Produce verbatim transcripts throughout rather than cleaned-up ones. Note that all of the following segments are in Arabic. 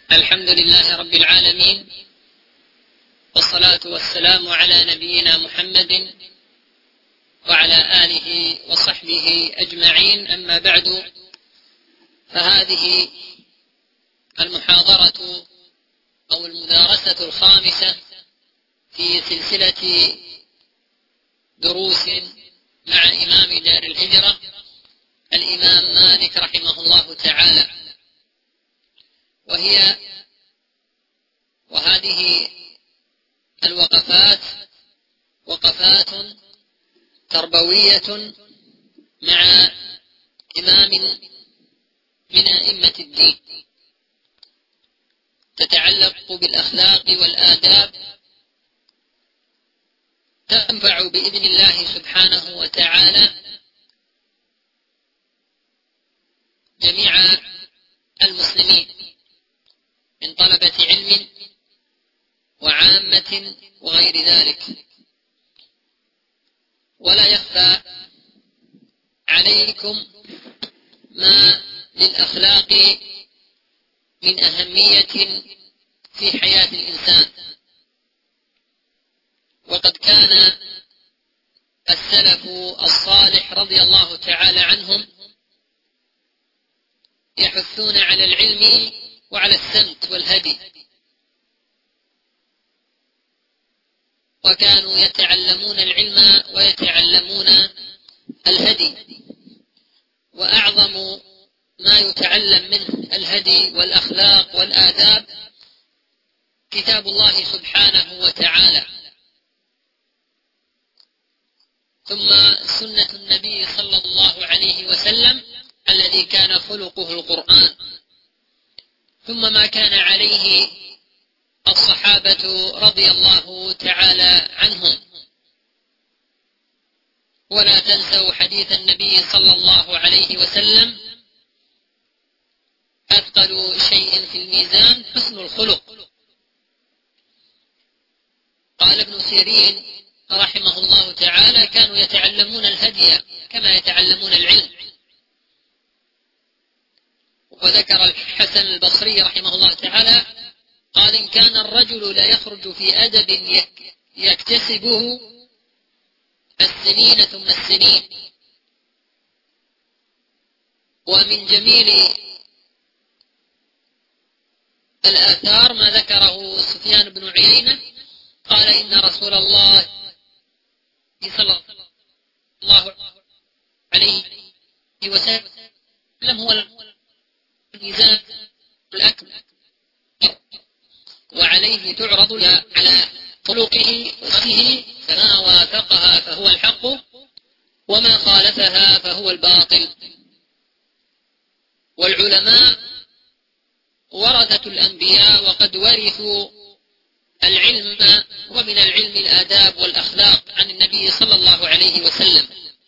الحمد لله رب العالمين، والصلاة والسلام على نبينا محمد وعلى آله وصحبه أجمعين. أما بعد، فهذه المحاضرة أو المدارسة الخامسة في سلسلة دروس مع إمام دار الهجرة الإمام مالك رحمه الله تعالى، وهي وهذه الوقفات وقفات تربوية مع إمام من أئمة الدين، تتعلق بالأخلاق والآداب، تنفع بإذن الله سبحانه وتعالى جميع المسلمين من طلبة علم وعامة وغير ذلك. ولا يخفى عليكم ما للأخلاق من أهمية في حياة الإنسان، وقد كان السلف الصالح رضي الله تعالى عنهم يحثون على العلم وعلى السمت والهدي، وكانوا يتعلمون العلم ويتعلمون الهدي، وأعظم ما يتعلم منه الهدي والأخلاق والآداب كتاب الله سبحانه وتعالى، ثم سنة النبي صلى الله عليه وسلم الذي كان خلقه القرآن، ثم ما كان عليه الصحابة رضي الله تعالى عنهم. ولا تنسوا حديث النبي صلى الله عليه وسلم: أثقل شيء في الميزان حسن الخلق. قال ابن سيرين رحمه الله تعالى: كانوا يتعلمون الهدي كما يتعلمون العلم. وذكر الحسن البصري رحمه الله تعالى قال: إن كان الرجل لا يخرج في أدب يكتسبه السنين ثم السنين. ومن جميل الآثار ما ذكره سفيان بن عيينة قال: إن رسول الله صلى الله عليه وسلم هو الميزان الأكبر، وعليه تعرض على خلقه وصفه، فما وافقها فهو الحق وما خالفها فهو الباطل. والعلماء ورثة الأنبياء، وقد ورثوا العلم، ومن العلم الآداب والأخلاق عن النبي صلى الله عليه وسلم.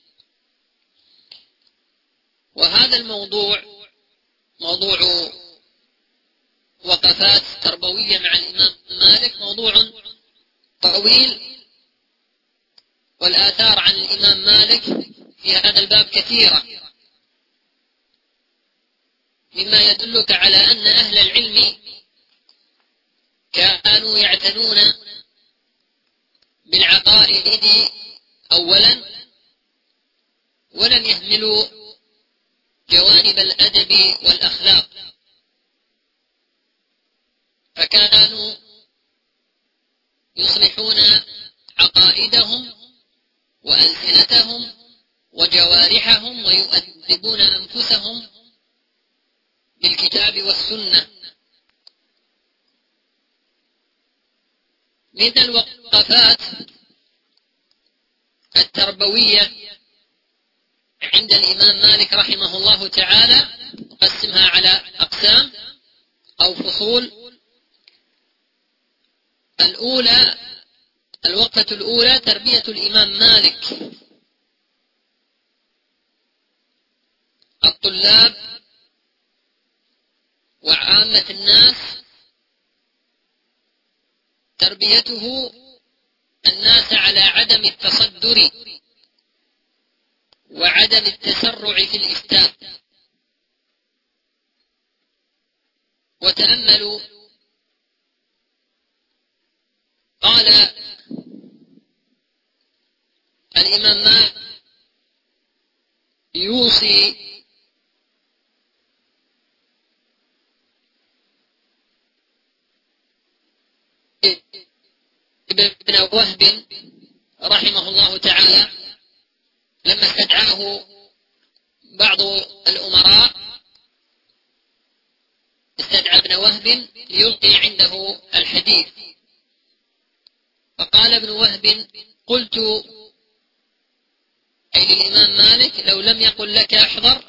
وهذا الموضوع موضوع وقفات تربوية مع الإمام مالك موضوع طويل، والآثار عن الإمام مالك في هذا الباب كثيرة، مما يدلك على أن أهل العلم كانوا يعتنون بالعقائد أولا، ولم يهملوا جوانب الأدب والأخلاق، فكانوا يصلحون عقائدهم وألسنتهم وجوارحهم، ويؤدبون أنفسهم بالكتاب والسنة. من الوقفات التربوية عند الإمام مالك رحمه الله تعالى نقسمها على أقسام أو فصول. الأولى الوقفة الأولى تربية الإمام مالك الطلاب وعامة الناس، تربيته الناس على عدم التصدر وعدم التسرع في الإفتاء، وتأملوا. قال الإمام مالك يوصي ابن وهب رحمه الله تعالى لما استدعاه بعض الأمراء، استدعى ابن وهب ليلقي عنده الحديث، فقال ابن وهب: قلت أي للإمام مالك: لو لم يقل لك احضر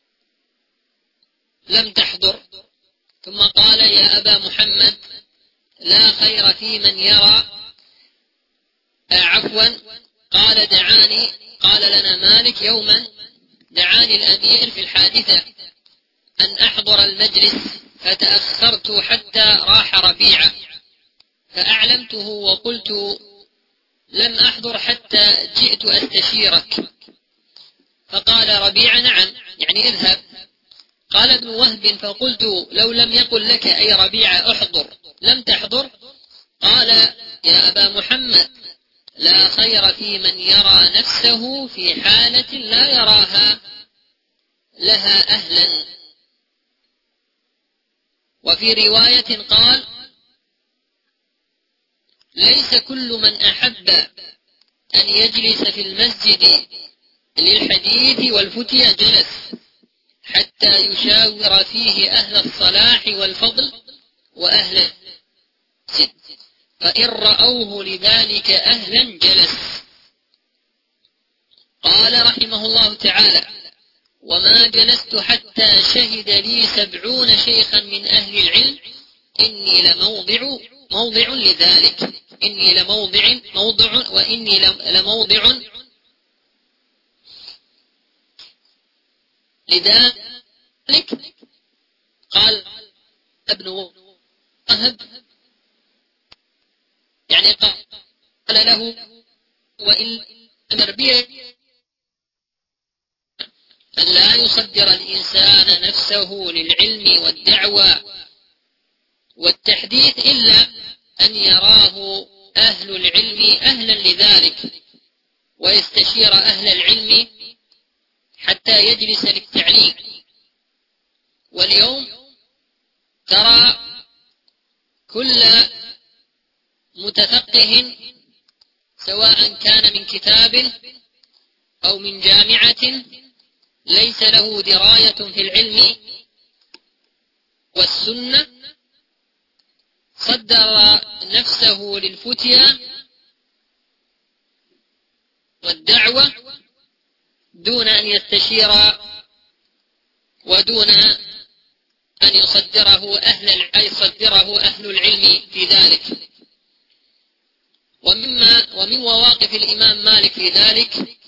لم تحضر. ثم قال: يا أبا محمد، لا خير في من يرى آه عفوا قال دعاني قال لنا مالك يوما: دعاني الأمير في الحادثة أن أحضر المجلس، فتأخرت حتى راح ربيعة، فأعلمته وقلت: لم أحضر حتى جئت أستشيرك. فقال ربيعة: نعم، يعني اذهب. قال ابن وهب: فقلت: لو لم يقل لك أي ربيعة احضر لم تحضر؟ قال: يا أبا محمد، لا خير في من يرى نفسه في حالة لا يراها لها أهلا. وفي رواية قال: ليس كل من أحب أن يجلس في المسجد للحديث والفتيا جلس حتى يشاور فيه أهل الصلاح والفضل وأهل السد، فإن رأوه لذلك أهلا جلس. قال رحمه الله تعالى: وما جلست حتى شهد لي سبعون شيخا من أهل العلم، إني لموضع موضع لذلك إني لموضع موضع وإني لموضع لذلك. قال ابن وهب يعني قال له: وإن أمر به أن لا يصدر الإنسان نفسه للعلم والدعوة والتحديث إلا أن يراه أهل العلم أهلا لذلك، ويستشير أهل العلم حتى يجلس للتعليم. واليوم ترى كل متفقه سواء كان من كتاب أو من جامعة ليس له دراية في العلم والسنة صدر نفسه للفتيا والدعوة دون أن يستشير ودون أن يصدره أهل يصدره أهل العلم في ذلك. ومما ومن مواقف الإمام مالك في ذلك،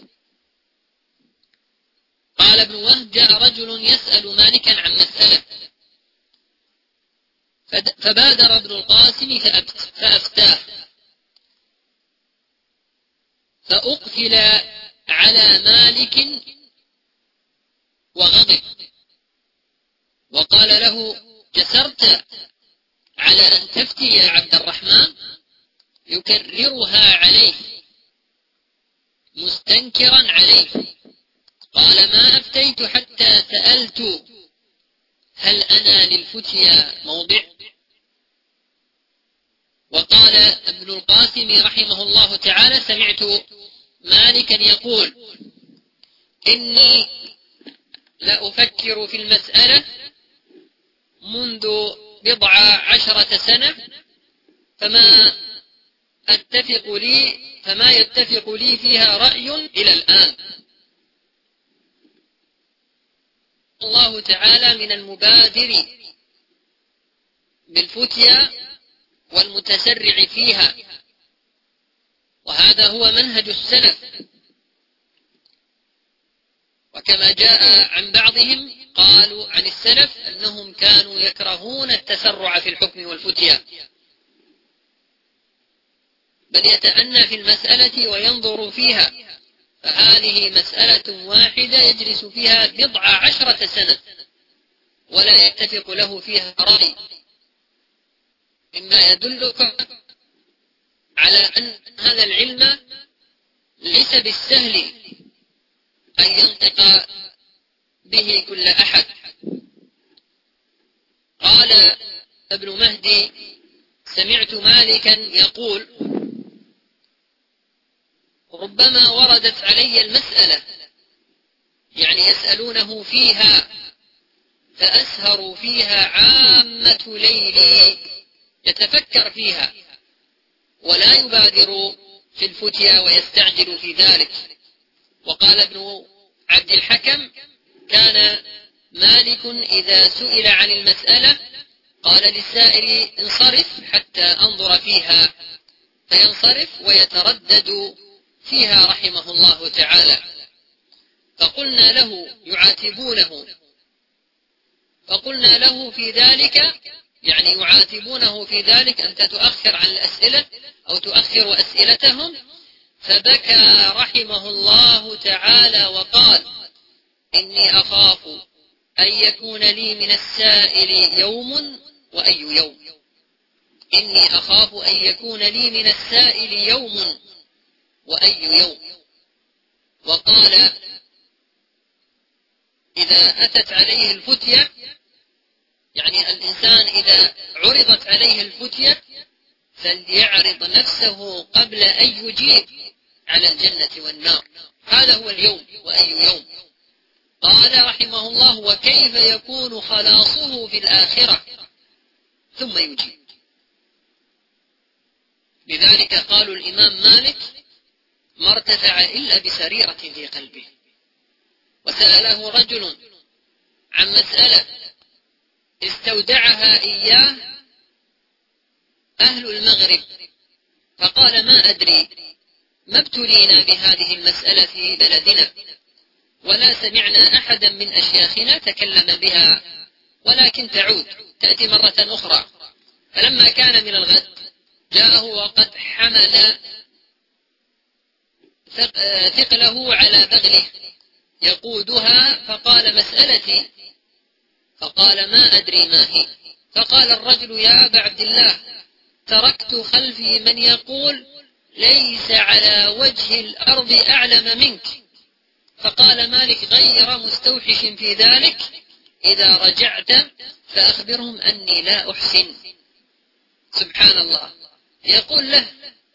قال ابن وهب: جاء رجل يسأل مالكا عن مسألة، فبادر ابن القاسم فأفتاه، فأقفل على مالك وغضب وقال له: جسرت على أن تفتي يا عبد الرحمن؟ يكررها عليه مستنكرا عليه. قال: ما أفتيت حتى سألت هل أنا للفتيا موضع؟ وقال ابن القاسم رحمه الله تعالى: سمعت مالكا يقول: إني لأفكر في المسألة منذ بضع عشرة سنة، فما أتفق لي فما يتفق لي فيها رأي إلى الآن. الله تعالى من المبادر بالفتيا والمتسرع فيها، وهذا هو منهج السلف. وكما جاء عن بعضهم قالوا عن السلف أنهم كانوا يكرهون التسرع في الحكم والفتيا، بل يتأنى في المسألة وينظر فيها. فهذه مسألة واحدة يجلس فيها بضع عشرة سنة ولا يتفق له فيها رأي، مما يدلك على أن هذا العلم ليس بالسهل أن ينطق به كل أحد. قال ابن مهدي: سمعت مالكا يقول: ربما وردت علي المسألة، يعني يسألونه فيها، فأسهر فيها عامة ليلي يتفكر فيها ولا يبادر في الفتيا ويستعجل في ذلك. وقال ابن عبد الحكم: كان مالك إذا سئل عن المسألة قال للسائل: انصرف حتى أنظر فيها، فينصرف ويتردد فيها رحمه الله تعالى. فقلنا له يعاتبونه فقلنا له في ذلك، يعني يعاتبونه في ذلك: أنت تؤخر عن الأسئلة أو تؤخر أسئلتهم. فبكى رحمه الله تعالى وقال: إني أخاف أن يكون لي من السائل يوم وأي يوم إني أخاف أن يكون لي من السائل يوم وأي يوم. وقال: إذا أتت عليه الفتية، يعني الإنسان إذا عرضت عليه الفتية فليعرض نفسه قبل أن يجيب على الجنة والنار، هذا هو اليوم وأي يوم. قال رحمه الله: وكيف يكون خلاصه في الآخرة ثم يجيب. لذلك قالوا الإمام مالك: ما ارتفع إلا بسريرة في قلبه. وسأله رجل عن مسألة استودعها إياه أهل المغرب، فقال: ما أدري، ما ابتلينا بهذه المسألة في بلدنا، ولا سمعنا أحدا من أشياخنا تكلم بها، ولكن تعود تأتي مرة أخرى. فلما كان من الغد جاءه وقد حمل ثقله على بغله يقودها، فقال: مسألتي. فقال: ما أدري ما هي. فقال الرجل: يا أبا عبد الله، تركت خلفي من يقول ليس على وجه الأرض أعلم منك. فقال مالك غير مستوحش في ذلك: إذا رجعت فأخبرهم أني لا أحسن. سبحان الله، يقول له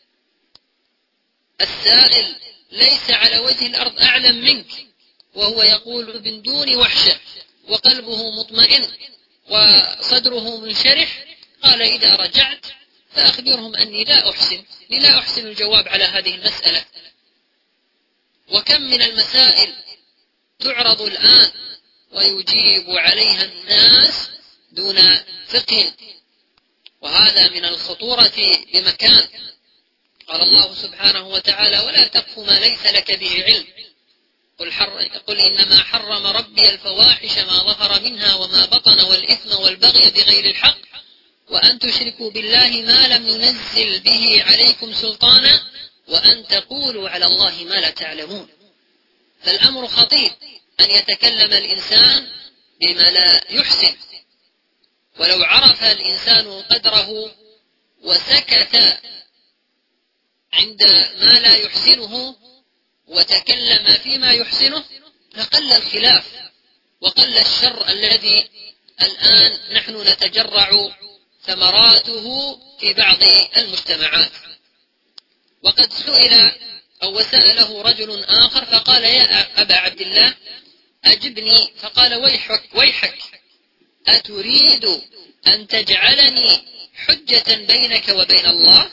السائل: ليس على وجه الأرض أعلم منك، وهو يقول من دون وحشة وقلبه مطمئن وصدره منشرح. قال: إذا رجعت فأخبرهم أني لا أحسن لا أحسن الجواب على هذه المسألة. وكم من المسائل تعرض الآن ويجيب عليها الناس دون فقه، وهذا من الخطورة بمكان. قال الله سبحانه وتعالى: ولا تقف ما ليس لك به علم، قل, قل إنما حرم ربي الفواحش ما ظهر منها وما بطن والإثم والبغي بغير الحق وأن تشركوا بالله ما لم ينزل به عليكم سلطانا وأن تقولوا على الله ما لا تعلمون. فالأمر خطير أن يتكلم الإنسان بما لا يحسن. ولو عرف الإنسان قدره وسكت عند ما لا يحسنه وتكلم فيما يحسنه لقل الخلاف وقل الشر الذي الآن نحن نتجرع ثمراته في بعض المجتمعات. وقد سئل أو سأله رجل آخر فقال: يا أبا عبد الله أجبني. فقال: ويحك ويحك أتريد أن تجعلني حجة بينك وبين الله؟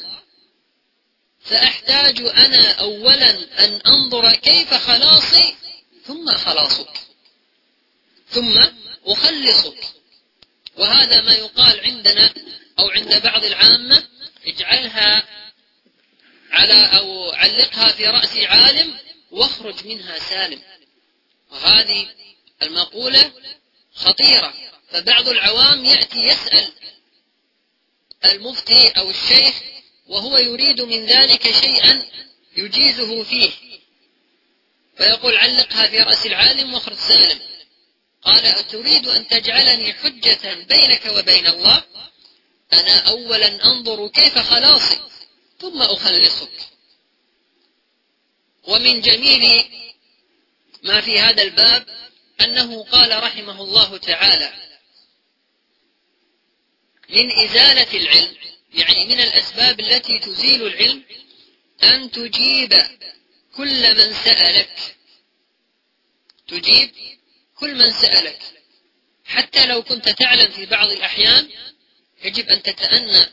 فأحتاج أنا أولا أن أنظر كيف خلاصي ثم خلاصك ثم أخلصك. وهذا ما يقال عندنا أو عند بعض العامة: اجعلها على أو علقها في رأس عالم واخرج منها سالم. وهذه المقولة خطيرة. فبعض العوام يأتي يسأل المفتي أو الشيخ وهو يريد من ذلك شيئا يجيزه فيه، فيقول: علقها في رأس العالم واخرج سالم. قال أتريد أن تجعلني حجة بينك وبين الله؟ أنا أولا أنظر كيف خلاصي ثم أخلصك. ومن جميل ما في هذا الباب أنه قال رحمه الله تعالى من إزالة العلم، يعني من الأسباب التي تزيل العلم أن تجيب كل من سألك، تجيب كل من سألك حتى لو كنت تعلم في بعض الأحيان يجب أن تتأنى.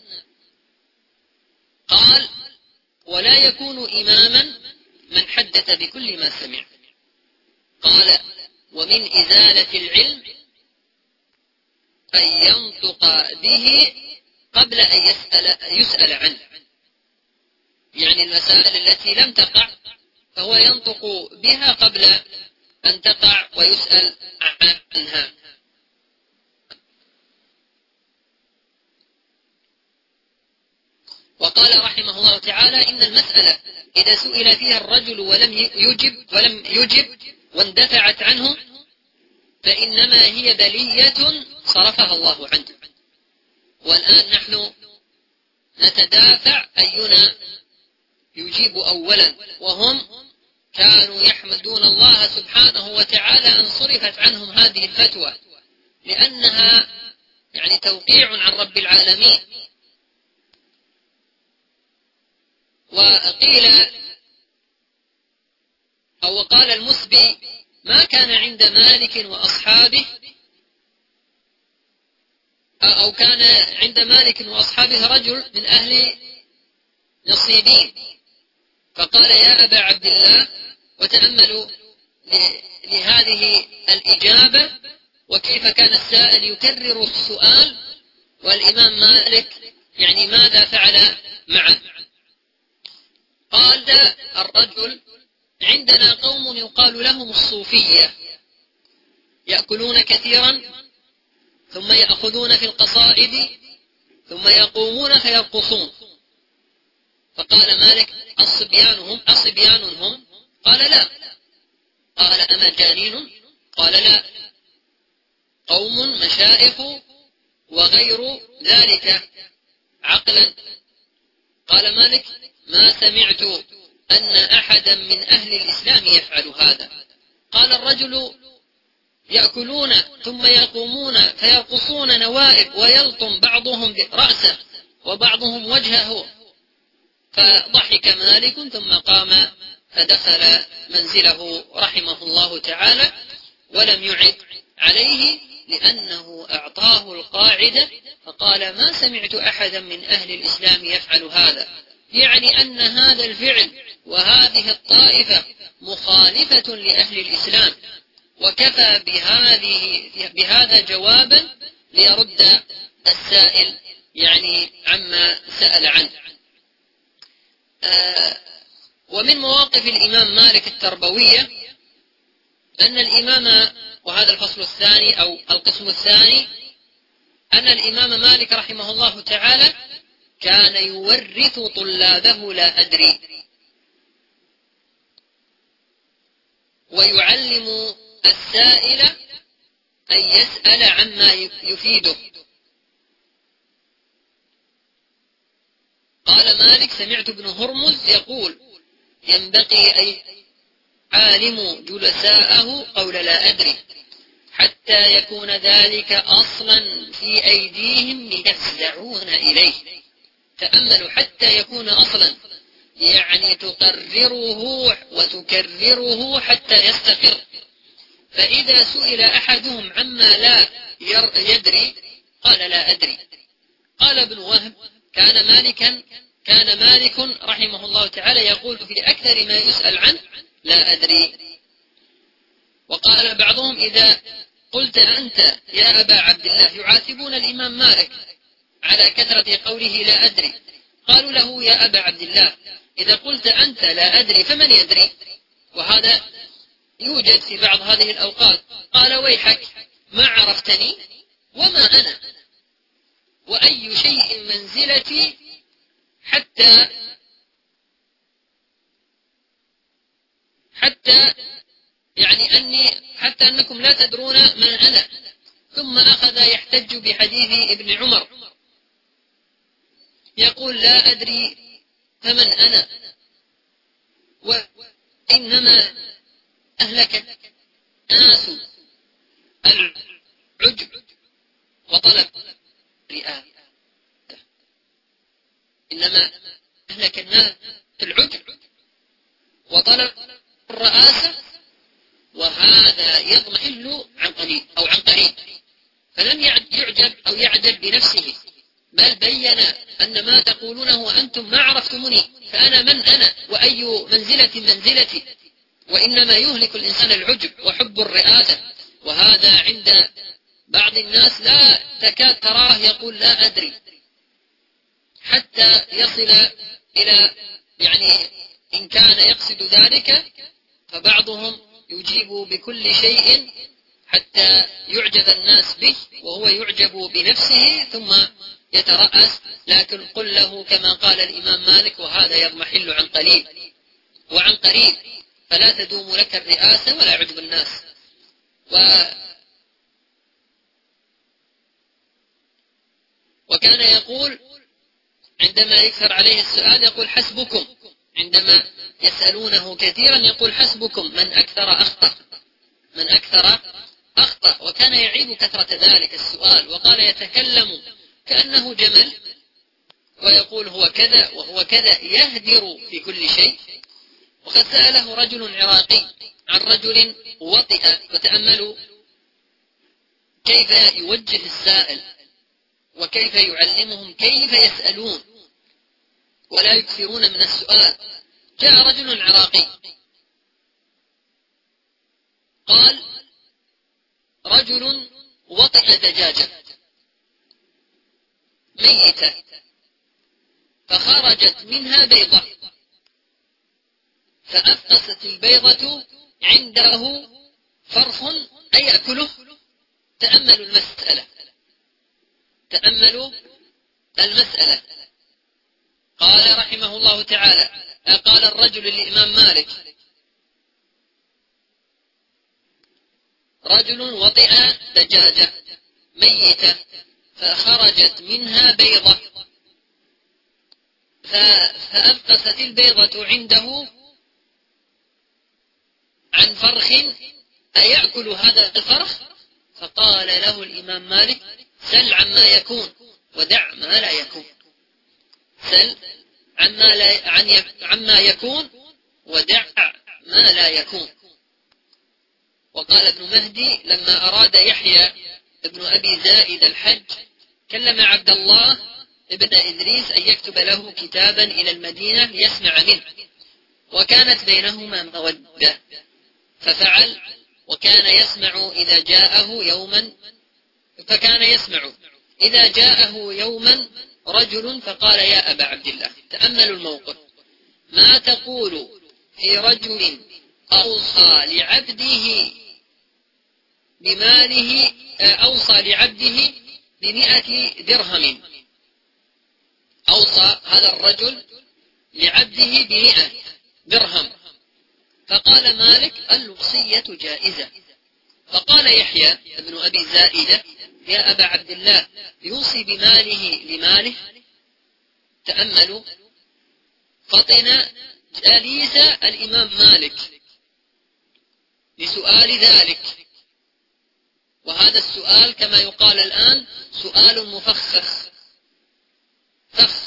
قال ولا يكون إماما من حدث بكل ما سمع. قال ومن إزالة العلم أن ينطق به قبل أن يسأل, يسأل عنه، يعني المسائل التي لم تقع فهو ينطق بها قبل أن تقع ويسأل عنها. وقال رحمه الله تعالى إن المسألة إذا سئل فيها الرجل ولم يجب ولم يجب واندفعت عنه فإنما هي بلية صرفها الله عنه. والآن نحن نتدافع أينا يجيب أولا، وهم كانوا يحمدون الله سبحانه وتعالى أن صرفت عنهم هذه الفتوى، لأنها يعني توقيع عن رب العالمين. وقيل أو قال المسبي ما كان عند مالك وأصحابه أو كان عند مالك وأصحابه رجل من أهل نصيبين فقال يا أبا عبد الله، وتأملوا لهذه الإجابة وكيف كان السائل يكرر السؤال والإمام مالك يعني ماذا فعل معه. قال الرجل عندنا قوم يقال لهم الصوفية يأكلون كثيرا ثم يأخذون في القصائد ثم يقومون فيرقصون. فقال مالك الصبيان هم الصبيان هم؟ قال لا. قال أمجانين؟ قال لا، قوم مشائخ وغير ذلك عقلا. قال مالك ما سمعت أن أحدا من أهل الإسلام يفعل هذا. قال الرجل يأكلون ثم يقومون فيرقصون نوائب ويلطم بعضهم رأسه وبعضهم وجهه. فضحك مالك ثم قام فدخل منزله رحمه الله تعالى ولم يعد عليه لأنه أعطاه القاعدة فقال ما سمعت أحدا من أهل الإسلام يفعل هذا، يعني أن هذا الفعل وهذه الطائفة مخالفة لأهل الإسلام، وكفى بهذه بهذا جوابا ليرد السائل يعني عما سأل عنه. آه ومن مواقف الإمام مالك التربوية أن الإمام، وهذا الفصل الثاني أو القسم الثاني، أن الإمام مالك رحمه الله تعالى كان يورث طلابه لا أدري، ويعلم السائل أن يسأل عما يفيده. قال مالك سمعت ابن هرمز يقول ينبغي أن عالم جلساءه قول لا أدري حتى يكون ذلك أصلا في أيديهم ليفزعون إليه. تأملوا حتى يكون أصلا، يعني تقرره وتكرره حتى يستقر. فإذا سئل أحدهم عما لا يدري قال لا أدري. قال ابن وهب كان مالكا كان مالك رحمه الله تعالى يقول في أكثر ما يسأل عنه لا أدري. وقال بعضهم إذا قلت أنت يا أبا عبد الله، يعاتبون الإمام مالك على كثرة قوله لا أدري. قالوا له يا أبا عبد الله إذا قلت أنت لا أدري فمن يدري؟ وهذا يوجد في بعض هذه الأوقات. قال ويحك ما عرفتني وما أنا وأي شيء منزلتي حتى حتى يعني أني حتى أنكم لا تدرون من أنا. ثم أخذ يحتج بحديث ابن عمر يقول لا أدري فمن أنا، وإنما أهلك الناس العجب وطلب الرئاسة. إنما أهلك الناس العجب وطلب الرئاسة، وهذا يضمحل عن قليل أو عن قريب. فلم يعجب أو يعجب بنفسه، بل بين أن ما تقولونه أنتم ما عرفتموني، فأنا من أنا وأي منزلة منزلتي. وإنما يهلك الإنسان العجب وحب الرئاسة، وهذا عند بعض الناس لا تكاد تراه يقول لا أدري، حتى يصل إلى يعني إن كان يقصد ذلك فبعضهم يجيب بكل شيء حتى يعجب الناس به وهو يعجب بنفسه ثم يترأس. لكن قل له كما قال الإمام مالك وهذا يضمحل عن قليل وعن قريب، فلا تدوم لك الرئاسة ولا عجب الناس. و وكان يقول عندما يكثر عليه السؤال يقول حسبكم، عندما يسألونه كثيرا يقول حسبكم، من أكثر أخطأ من أكثر أخطأ. وكان يعيب كثرة ذلك السؤال، وقال يتكلم كأنه جمل ويقول هو كذا وهو كذا، يهدر في كل شيء. وقد سأله رجل عراقي عن رجل وطئ، وتأملوا كيف يوجه السائل وكيف يعلمهم كيف يسألون ولا يكثرون من السؤال. جاء رجل عراقي قال رجل وطئ دجاجة ميتة فخرجت منها بيضة، فأفقست البيضة عنده فرخ أيأكله. تأملوا المسألة تأملوا المسألة. قال رحمه الله تعالى قال الرجل للإمام مالك رجل وطئ دجاجة ميتة فخرجت منها بيضة، فأفقست البيضة عنده عن فرخ أيأكل هذا الفرخ؟ فقال له الإمام مالك سل عما يكون ودع ما لا يكون. سل عما, لا عن عما يكون ودع ما لا يكون. وقال ابن مهدي لما أراد يحيى ابن أبي زائد الحج كلم عبد الله ابن إدريس أن يكتب له كتابا إلى المدينة ليسمع منه، وكانت بينهما مودة ففعل. وكان يسمع إذا جاءه يوما فكان يسمع إذا جاءه يوما رجل فقال يا أبا عبد الله. تأملوا الموقف، ما تقول في رجل أوصى لعبده بماله أوصى لعبده بمئة درهم، أوصى هذا الرجل لعبده بمئة درهم، فقال مالك الوصية جائزة. فقال يحيى ابن أبي زائدة يا أبا عبد الله يوصي بماله لماله. تأملوا، فطن جليس الإمام مالك لسؤال ذلك، وهذا السؤال كما يقال الآن سؤال مفخخ فخ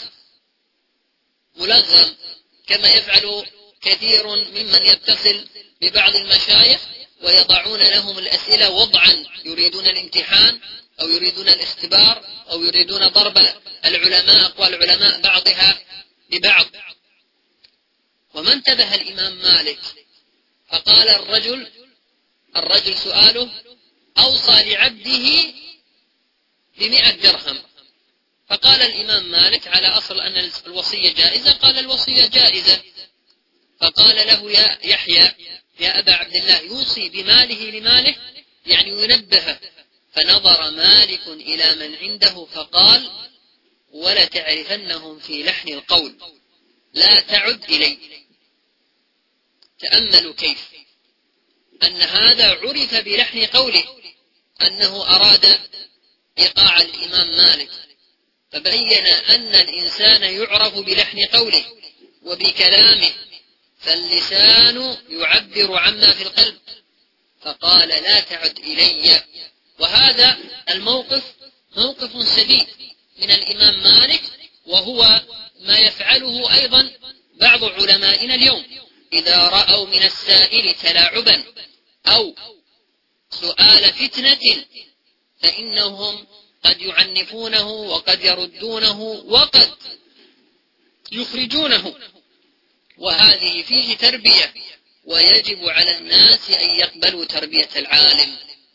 ملغم، كما يفعل كثير ممن يتصل ببعض المشايخ ويضعون لهم الأسئلة وضعا، يريدون الامتحان أو يريدون الاختبار أو يريدون ضرب العلماء أقوال العلماء بعضها ببعض. وما انتبه الإمام مالك فقال الرجل الرجل سؤاله أوصى لعبده بمئة درهم، فقال الإمام مالك على أصل أن الوصية جائزة، قال الوصية جائزة. فقال له يا يحيى يا أبا عبد الله يوصي بماله لماله، يعني ينبهه. فنظر مالك إلى من عنده فقال ولا تعرفنهم في لحن القول لا تعد إلي. تأملوا كيف أن هذا عرف بلحن قوله أنه أراد إيقاع الإمام مالك، فبين أن الإنسان يعرف بلحن قوله وبكلامه، فاللسان يعبر عما في القلب، فقال لا تعد إلي. وهذا الموقف موقف سديد من الإمام مالك، وهو ما يفعله أيضا بعض علمائنا اليوم إذا رأوا من السائل تلاعبا أو سؤال فتنة فإنهم قد يعنفونه وقد يردونه وقد يخرجونه، وهذه فيه تربية، ويجب على الناس أن يقبلوا تربية العالم.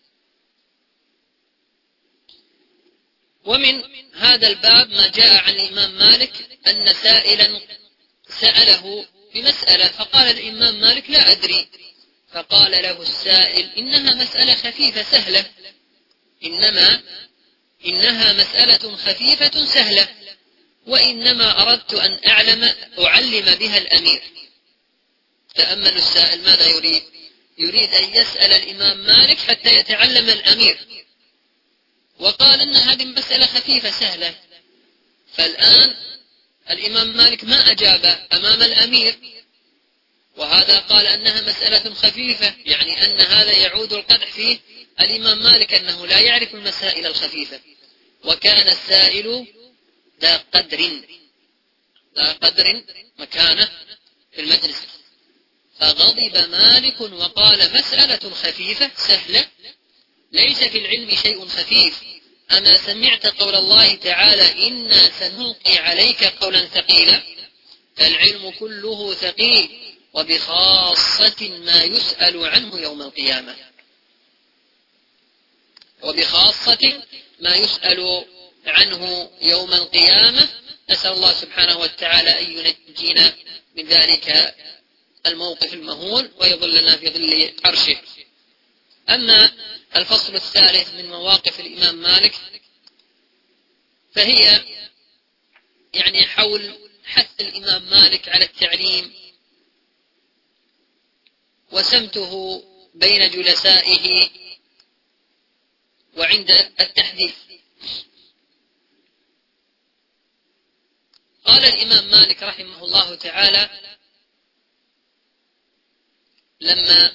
ومن هذا الباب ما جاء عن الإمام مالك أن سائلا سأله بمسألة فقال الإمام مالك لا أدري، فقال له السائل إنها مسألة خفيفة سهلة، إنما إنها مسألة خفيفة سهلة، وإنما أردت أن أعلم أعلم بها الأمير. تأمل السائل ماذا يريد؟ يريد أن يسأل الإمام مالك حتى يتعلم الأمير، وقال إن هذه مسألة خفيفة سهلة. فالآن الإمام مالك ما أجاب أمام الأمير، وهذا قال أنها مسألة خفيفة، يعني أن هذا يعود القدح فيه الإمام مالك أنه لا يعرف المسائل الخفيفة، وكان السائل ذا قدر ذا قدر مكانه في المجلس. فغضب مالك وقال مسألة خفيفة سهلة، ليس في العلم شيء خفيف، أما سمعت قول الله تعالى إنا سنلقي عليك قولا ثقيلا، فالعلم كله ثقيل، وبخاصة ما يسأل عنه يوم القيامة وبخاصة ما يسأل عنه يوم القيامة. نسأل الله سبحانه وتعالى أن ينجينا من ذلك الموقف المهول ويظلنا في ظل عرشه. أما الفصل الثالث من مواقف الإمام مالك فهي يعني حول حث الإمام مالك على التعليم وسمته بين جلسائه وعند التحديث. قال الإمام مالك رحمه الله تعالى لما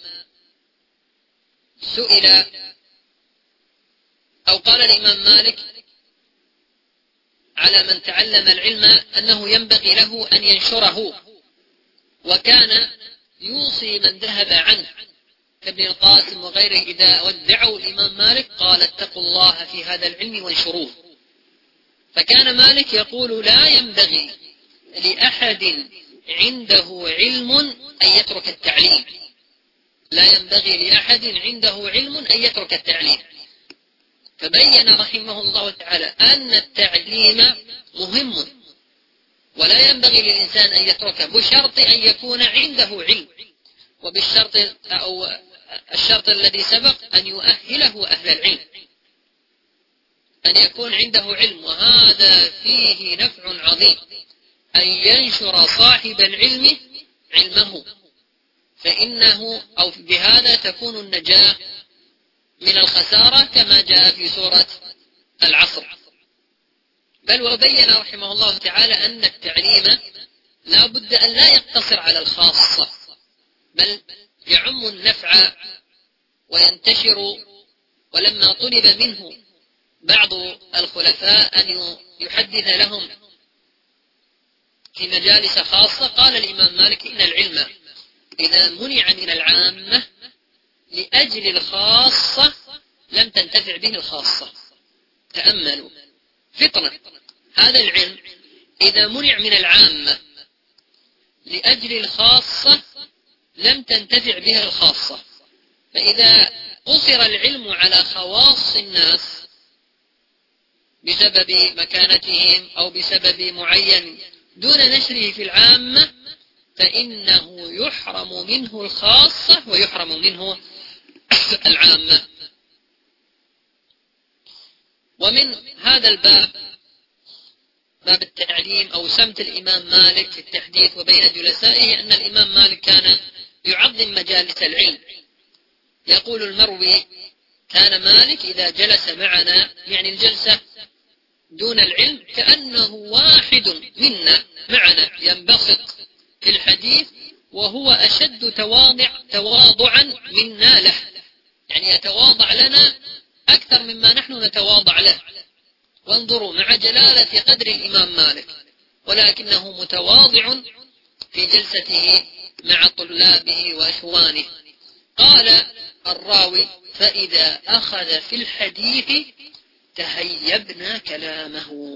سئل أو قال الإمام مالك على من تعلم العلم أنه ينبغي له أن ينشره، وكان يوصي من ذهب عنه كابن القاسم وغيره إذا ودعوا الإمام مالك قال اتقوا الله في هذا العلم وانشروه. فكان مالك يقول لا ينبغي لأحد عنده علم أن يترك التعليم، لا ينبغي لأحد عنده علم أن يترك التعليم. فبين رحمه الله تعالى أن التعليم مهم ولا ينبغي للإنسان أن يتركه بشرط أن يكون عنده علم، وبالشرط أو الشرط الذي سبق أن يؤهله أهل العلم، أن يكون عنده علم، وهذا فيه نفع عظيم أن ينشر صاحب العلم علمه، فإنه أو بهذا تكون النجاة من الخسارة كما جاء في سورة العصر. بل وبين رحمه الله تعالى أن التعليم لا بد أن لا يقتصر على الخاصة، بل يعم النفع وينتشر. ولما طلب منه بعض الخلفاء أن يحدث لهم في مجالس خاصة قال الإمام مالك إن العلم إذا منع من العامة لأجل الخاصة لم تنتفع به الخاصة. تأملوا فطنة هذا العلم إذا منع من العامة لأجل الخاصة لم تنتفع بها الخاصة، فإذا قصر العلم على خواص الناس بسبب مكانتهم أو بسبب معين دون نشره في العامة فإنه يحرم منه الخاصة ويحرم منه العامة. ومن هذا الباب باب التعليم أو سمت الإمام مالك في التحديث وبين جلسائه أن الإمام مالك كان يعظم مجالس العلم، يقول المروي: كان مالك إذا جلس معنا، يعني الجلسة دون العلم، كأنه واحد منا معنا ينبسط في الحديث، وهو أشد تواضع تواضعا منا له، يعني يتواضع لنا أكثر مما نحن نتواضع له. وانظروا مع جلالة قدر الإمام مالك، ولكنه متواضع في جلسته مع طلابه وإخوانه. قال الراوي: فإذا أخذ في الحديث تهيبنا كلامه،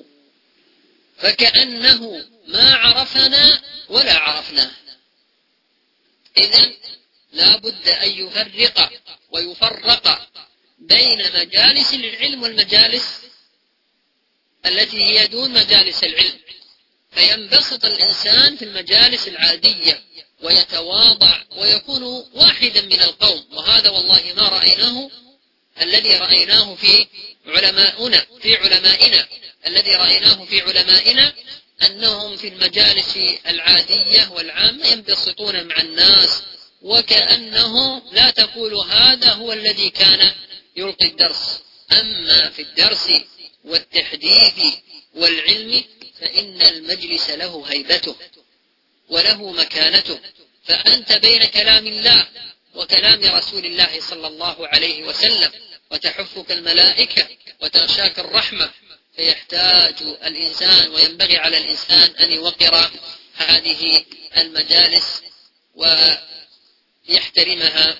فكأنه ما عرفنا ولا عرفناه. إذن لا بد أن يفرق ويفرق بين مجالس العلم والمجالس التي هي دون مجالس العلم، فينبسط الإنسان في المجالس العادية ويتواضع ويكون واحدا من القوم. وهذا والله ما رأيناه الذي رأيناه في علماؤنا في علمائنا الذي رأيناه في علمائنا أنهم في المجالس العادية والعامة ينبسطون مع الناس، وكأنه لا تقول هذا هو الذي كان يلقي الدرس. أما في الدرس والتحديث والعلم فإن المجلس له هيبته وله مكانته، فأنت بين كلام الله وكلام رسول الله صلى الله عليه وسلم، وتحفك الملائكة وتغشاك الرحمة، فيحتاج الإنسان وينبغي على الإنسان أن يوقر هذه المجالس ويحترمها.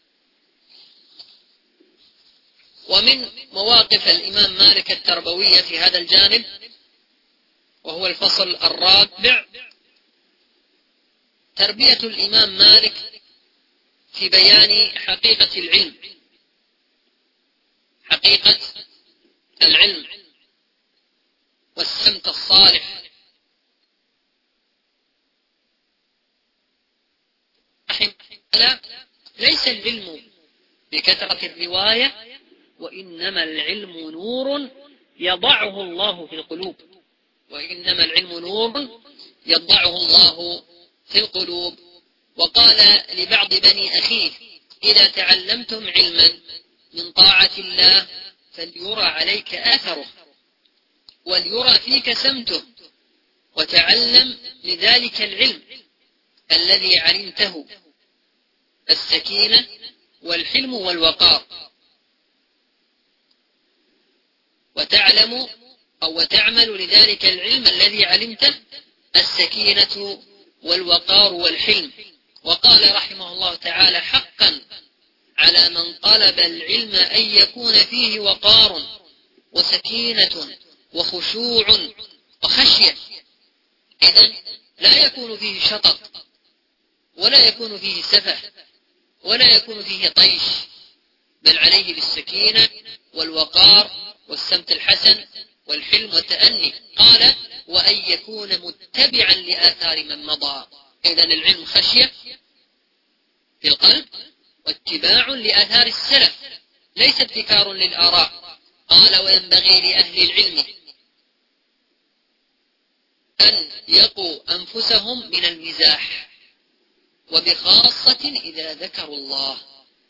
ومن مواقف الإمام مالك التربوية في هذا الجانب، وهو الفصل الرابع، تربية الإمام مالك في بيان حقيقة العلم حقيقة العلم والسمت الصالح. لا، ليس العلم بكثرة الرواية، وإنما العلم نور يضعه الله في القلوب وإنما العلم نور يضعه الله في القلوب. وقال لبعض بني أخيه: إذا تعلمتم علما من طاعة الله فليرى عليك أثره وليرى فيك سمته، وتعلم لذلك العلم الذي علمته السكينة والحلم والوقار. وتعلم أو وتعمل لذلك العلم الذي علمته السكينة والوقار والحلم. وقال رحمه الله تعالى: حقا على من طلب العلم أن يكون فيه وقار وسكينة وخشوع وخشية. إذن لا يكون فيه شطط ولا يكون فيه سفه ولا يكون فيه طيش، بل عليه بالسكينة والوقار والسمت الحسن والحلم والتأني. قال: وأن يكون متبعا لآثار من مضى. إذن العلم خشية في القلب واتباع لآثار السلف، ليس ابتكار للآراء. قال: وينبغي لأهل العلم أن يقوا أنفسهم من المزاح، وبخاصة إذا ذكروا الله.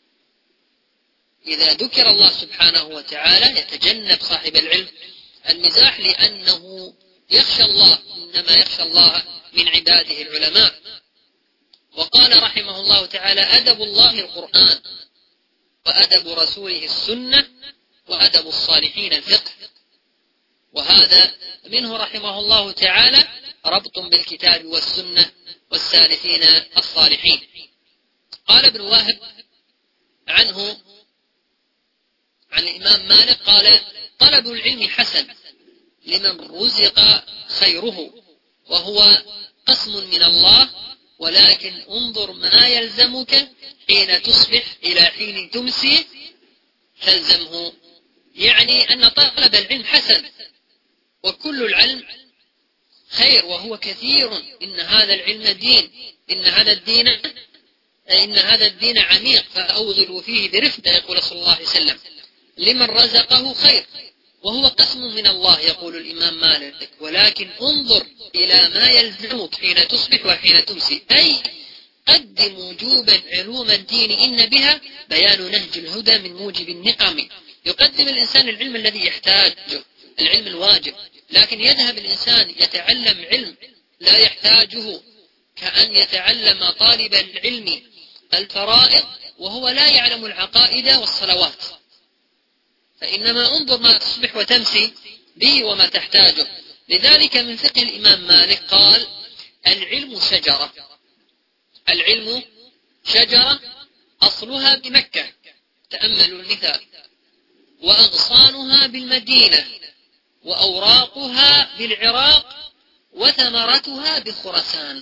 إذا ذكر الله سبحانه وتعالى يتجنب صاحب العلم المزاح، لأنه يخشى الله، إنما يخشى الله من عباده العلماء. وقال رحمه الله تعالى: أدب الله القرآن، وأدب رسوله السنة، وأدب الصالحين الفقه. وهذا منه رحمه الله تعالى ربط بالكتاب والسنة والسالفين الصالحين. قال ابن واهب عنه عن الإمام مالك قال: طلب العلم حسن لمن رزق خيره، وهو قسم من الله، ولكن انظر ما يلزمك حين تصبح إلى حين تمسي تلزمه. يعني أن طلب العلم حسن، وكل العلم خير وهو كثير. إن هذا العلم دين، إن هذا الدين إن هذا الدين عميق، فأوغلوا فيه برفق، يقول صلى الله عليه وسلم: لمن رزقه خير، وهو قسم من الله، يقول الإمام مالك. ولكن انظر إلى ما يلزمك حين تصبح وحين تمسي، أي قدم وجوبا علوم الدين إن بها بيان نهج الهدى من موجب النقم. يقدم الإنسان العلم الذي يحتاجه، العلم الواجب، لكن يذهب الإنسان يتعلم علم لا يحتاجه، كأن يتعلم طالب العلم الفرائض وهو لا يعلم العقائد والصلوات. فإنما انظر ما تصبح وتمسي به وما تحتاجه. لذلك من فقه الإمام مالك قال: العلم شجرة، العلم شجرة أصلها بمكة، تأملوا المثال، وأغصانها بالمدينة، وأوراقها بالعراق، وثمرتها بخراسان.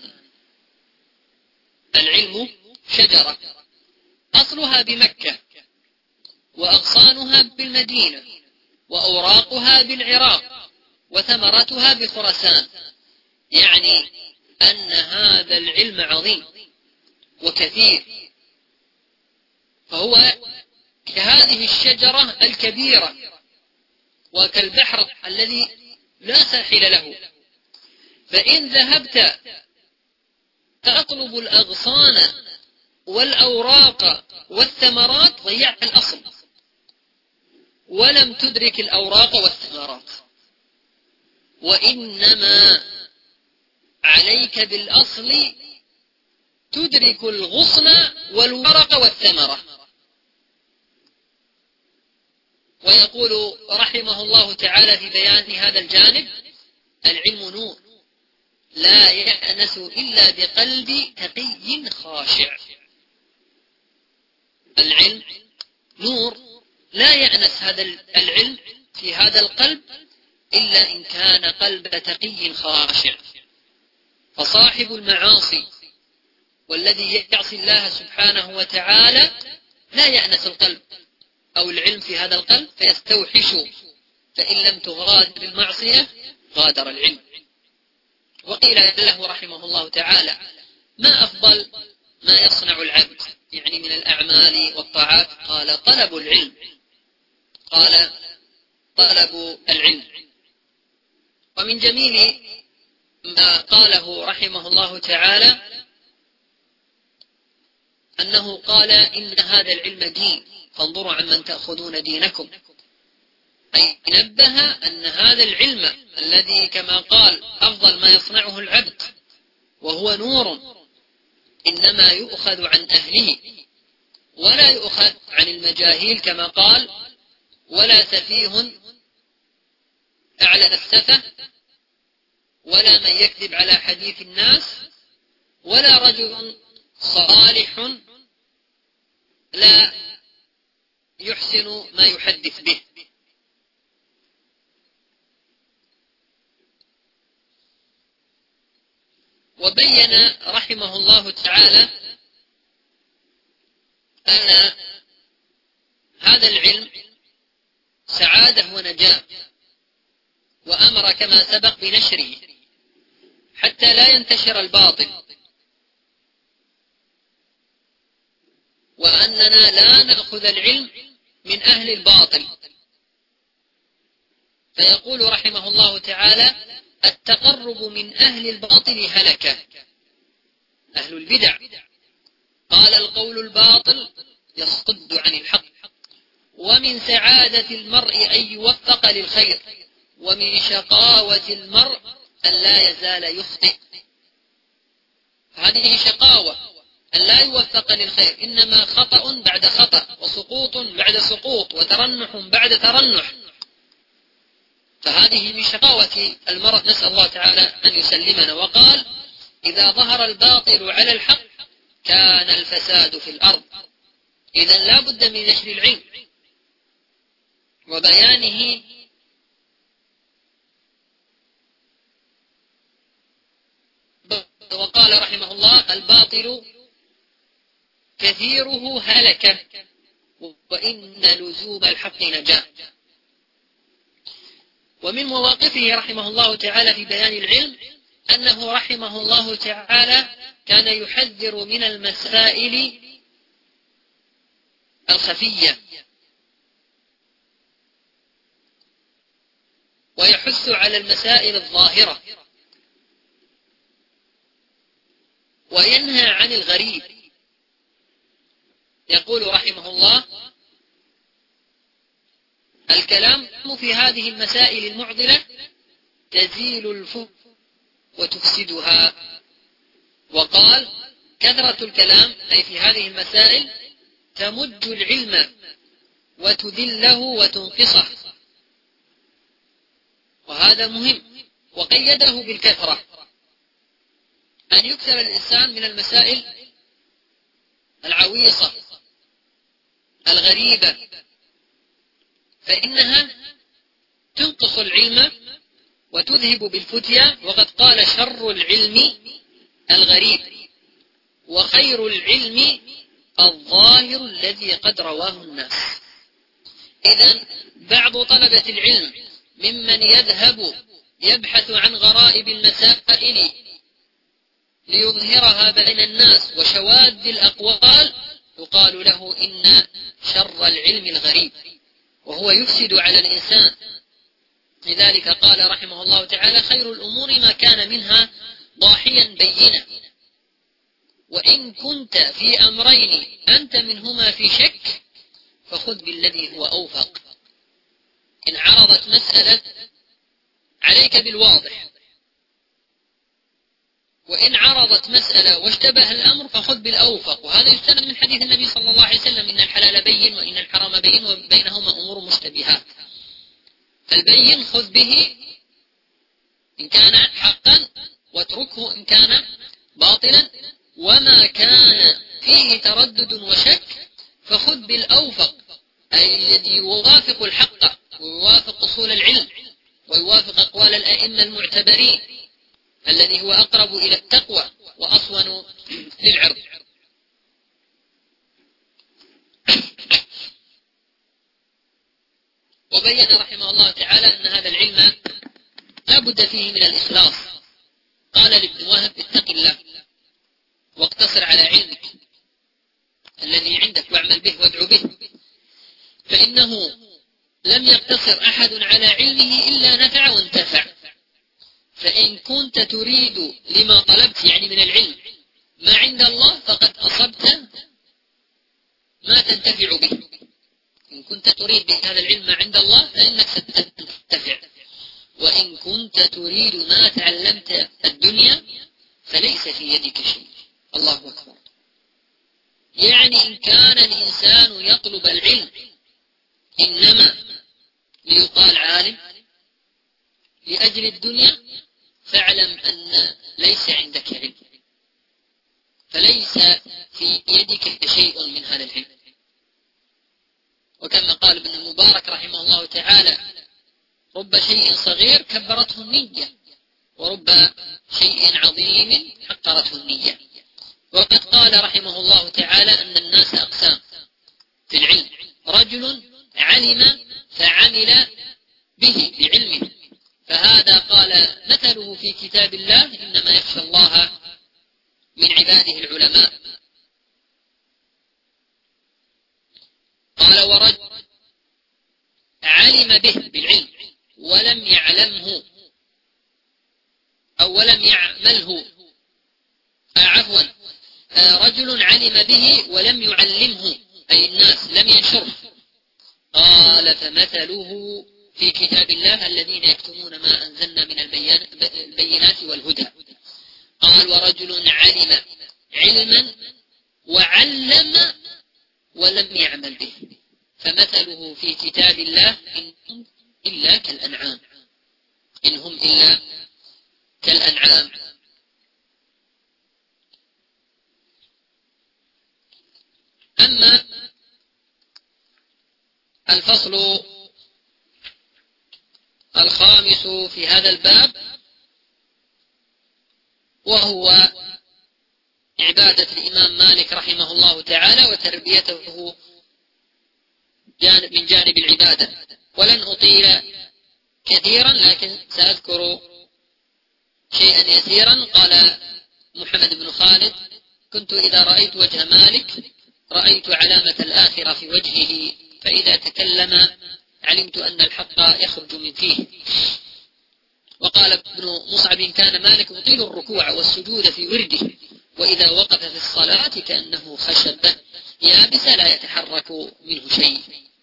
العلم شجرة أصلها بمكة، وأغصانها بالمدينة، وأوراقها بالعراق، وثمرتها بخراسان. يعني أن هذا العلم عظيم وكثير، فهو كهذه الشجرة الكبيرة وكالبحر الذي لا ساحل له. فإن ذهبت تطلب الأغصان والأوراق والثمرات ضيعت الأصل، ولم تدرك الأوراق والثمرات، وإنما عليك بالأصل تدرك الغصن والورق والثمرة. ويقول رحمه الله تعالى في بيان هذا الجانب: العلم نور لا يأنس إلا بقلب تقي خاشع. العلم نور لا يأنس هذا العلم في هذا القلب إلا إن كان قلب تقي خاشع. فصاحب المعاصي والذي يعصي الله سبحانه وتعالى لا يأنس القلب أو العلم في هذا القلب فيستوحش، فإن لم تغادر المعصية غادر العلم. وقيل له رحمه الله تعالى: ما أفضل ما يصنع العبد يعني من الأعمال والطاعات؟ قال: طلب العلم. قال: طلب العلم. ومن جميل ما قاله رحمه الله تعالى أنه قال: إن هذا العلم دين فانظروا عمن تأخذون دينكم. أي نبه أن هذا العلم الذي كما قال أفضل ما يصنعه العبد وهو نور، إنما يؤخذ عن أهله ولا يؤخذ عن المجاهيل، كما قال: ولا سفيه أعلن السفه، ولا من يكذب على حديث الناس، ولا رجل صالح لا يحسن ما يحدث به. وبين رحمه الله تعالى أن هذا العلم سعادة ونجاة، وأمر كما سبق بنشره حتى لا ينتشر الباطل، وأننا لا نأخذ العلم من أهل الباطل. فيقول رحمه الله تعالى: التقرب من أهل الباطل هلكة، أهل البدع. قال: القول الباطل يصد عن الحق، ومن سعادة المرء أن يوفق للخير، ومن شقاوة المرء أن لا يزال يخطئ. هذه شقاوة أن لا يوفق للخير، إنما خطأ بعد خطأ، وسقوط بعد سقوط، وترنح بعد ترنح. فهذه من شقاوة المرء، نسأل الله تعالى أن يسلمنا. وقال: إذا ظهر الباطل على الحق كان الفساد في الأرض. إذن لا بد من نشر العلم وبيانه وقال رحمه الله: الباطل كثيره هلكة، وإن لزوم الحق نجاة. ومن مواقفه رحمه الله تعالى في بيان العلم أنه رحمه الله تعالى كان يحذر من المسائل الخفية، ويحث على المسائل الظاهرة، وينهى عن الغريب. يقول رحمه الله: الكلام في هذه المسائل المعضلة تزيل الفقه وتفسدها. وقال: كثرة الكلام أي في هذه المسائل تمج العلم وتذله وتنقصه، وهذا مهم. وقيده بالكثرة، أن يكثر الإنسان من المسائل العويصة الغريبة، فإنها تنقص العلم وتذهب بالفتية. وقد قال: شر العلم الغريب، وخير العلم الظاهر الذي قد رواه الناس. إذن بعض طلبة العلم ممن يذهب يبحث عن غرائب المسائل ليظهرها بين الناس وشواذ الأقوال، يقال له: إن شر العلم الغريب، وهو يفسد على الإنسان. لذلك قال رحمه الله تعالى: خير الأمور ما كان منها ضاحيا بينا، وإن كنت في أمرين أنت منهما في شك فخذ بالذي هو أوفق. إن عرضت مسألة عليك بالواضح، وإن عرضت مسألة واشتبه الأمر فخذ بالأوفق. وهذا يستند من حديث النبي صلى الله عليه وسلم: إن الحلال بين وإن الحرام بين وبينهما أمور مشتبهات. فالبين خذ به إن كان حقا، واتركه إن كان باطلا. وما كان فيه تردد وشك فخذ بالأوفق، أي الذي يوافق الحق ويوافق أصول العلم ويوافق أقوال الأئمة المعتبرين، الذي هو أقرب إلى التقوى وأصون للعرض. وبين رحمه الله تعالى أن هذا العلم لا بد فيه من الإخلاص. قال لابن وهب: اتق الله واقتصر على علمك الذي عندك واعمل به وادعو به، فإنه لم يقتصر أحد على علمه إلا نفع وانتفع. فإن كنت تريد لما طلبت يعني من العلم ما عند الله فقد أصبت ما تنتفع به. إن كنت تريد بهذا العلم ما عند الله فإنك ستنتفع، وإن كنت تريد ما تعلمت الدنيا فليس في يدك شيء. الله أكبر. يعني إن كان الإنسان يطلب العلم إنما ليقال عالم لأجل الدنيا، فاعلم أن ليس عندك علم، فليس في يدك شيء من هذا العلم. وكما قال ابن المبارك رحمه الله تعالى: رب شيء صغير كبرته النية، ورب شيء عظيم حقرته النية. وقد قال رحمه الله تعالى أن الناس أقسام في العلم: رجل علم فعمل به بعلمه، فهذا قال مثله في كتاب الله: إنما يخشى الله من عباده العلماء. قال: ورجل علم به بالعلم ولم يعلمه أو ولم يعمله، آه عفوا آه رجل علم به ولم يعلمه أي الناس لم ينشره. قال: فمثله في كتاب الله الذين يكتمون ما أنزلنا من البينات والهدى. قال: ورجل علم علما وعلم ولم يعمل به، فمثله في كتاب الله إن هم إلا كالأنعام إن هم إلا كالأنعام. أما الفصل الخامس في هذا الباب وهو عبادة الإمام مالك رحمه الله تعالى وتربيته جانب من جانب العبادة. ولن أطيل كثيرا لكن سأذكر شيئا يسيرا. قال محمد بن خالد: كنت إذا رأيت وجه مالك رأيت علامة الآخرة في وجهه، فإذا تكلم علمت أن الحق يخرج من فيه. وقال ابن مصعب: كان مالك يطيل الركوع والسجود في ورده، وإذا وقف في الصلاة كأنه خشب يابس لا يتحرك منه شيء.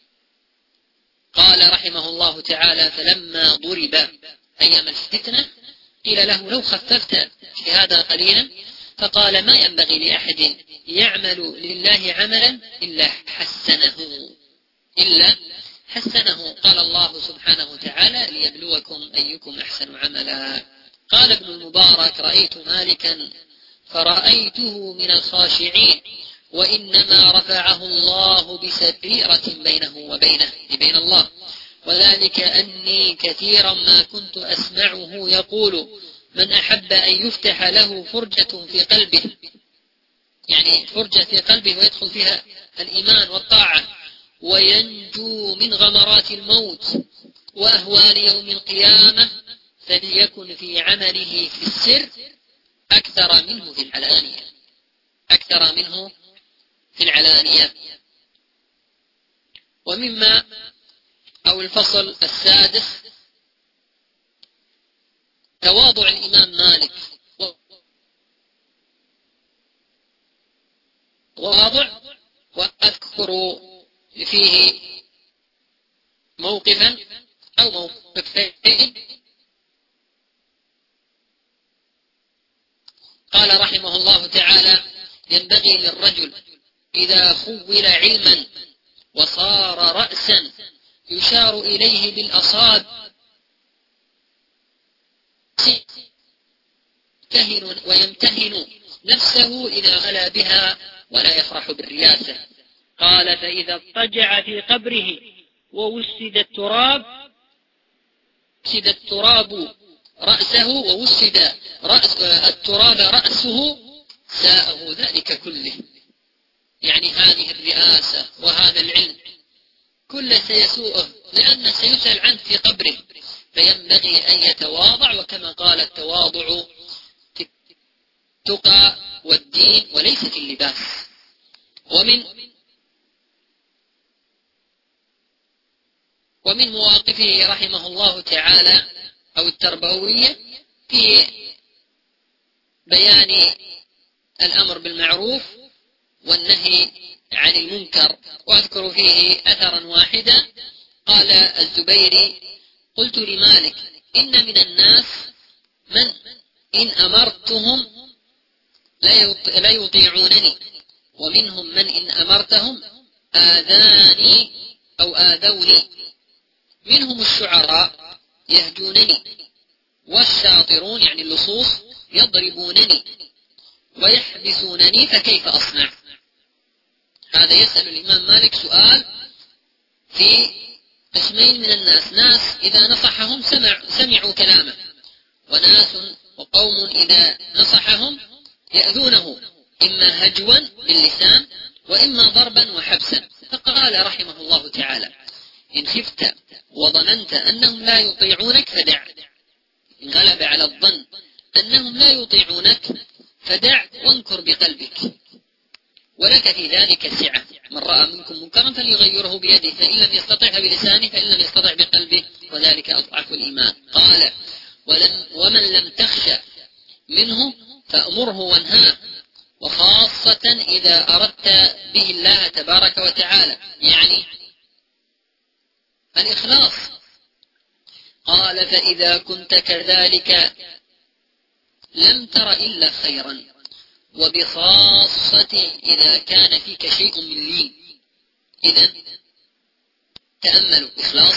قال رحمه الله تعالى: فلما ضرب أيام الفتنة قيل له: لو خففت في هذا قليلا، فقال: ما ينبغي لأحد يعمل لله عملا إلا حسنه إلا حسنه قال الله سبحانه وتعالى: ليبلوكم أيكم أحسن عملا. قال ابن المبارك: رأيت مالكا فرأيته من الخاشعين، وإنما رفعه الله بسريرة بينه وبينه بين الله، وذلك أني كثيرا ما كنت أسمعه يقول: من أحب أن يفتح له فرجة في قلبه، يعني فرجة في قلبه ويدخل فيها الإيمان والطاعة، وينجو من غمرات الموت وأهوال يوم القيامة، فليكن في عمله في السر أكثر منه في العلانية أكثر منه في العلانية. ومما أو الفصل السادس: تواضع الإمام مالك. واضع، وأذكر فيه موقفا أو موقفين. قال رحمه الله تعالى: ينبغي للرجل إذا خول علما وصار رأسا يشار إليه بالأصابع ويمتهن نفسه إذا غلا بها ولا يفرح بالرياسة. قال: فإذا اضطجع في قبره ووسد التراب وسد التراب رأسه ووسد رأس التراب رأسه ساءه ذلك كله، يعني هذه الرئاسة وهذا العلم كله سيسوءه، لأنه سيسأل عنه في قبره، فينبغي أن يتواضع. وكما قال: التواضع في التقى والدين وليس في اللباس. ومن ومن مواقفه رحمه الله تعالى أو التربوية في بيان الأمر بالمعروف والنهي عن المنكر، وأذكر فيه أثرا واحدا. قال الزبيري: قلت لمالك: إن من الناس من إن أمرتهم لا يطيعونني، ومنهم من إن أمرتهم آذاني أو آذوني، منهم الشعراء يهجونني، والشاطرون يعني اللصوص يضربونني ويحبسونني، فكيف أصنع؟ هذا يسأل الإمام مالك سؤال في قسمين من الناس: ناس إذا نصحهم سمع سمعوا كلامه، وناس وقوم إذا نصحهم يأذونه، إما هجوا باللسان وإما ضربا وحبسا. فقال رحمه الله تعالى: إن خفت وظننت أنهم لا يطيعونك فدع، إن غلب على الظن أنهم لا يطيعونك فدع وانكر بقلبك، ولك في ذلك سعة. من رأى منكم منكرا فليغيره بيده، فإن لم يستطع بلسانه، فإن لم يستطع بقلبه، وذلك أضعف الإيمان. قال: ولم ومن لم تخشى منه فأمره وانهاه، وخاصة إذا أردت به الله تبارك وتعالى، يعني الإخلاص. قال: فإذا كنت كذلك لم تر إلا خيرا، وبخاصة إذا كان فيك شيء من لين. إذن تأملوا: إخلاص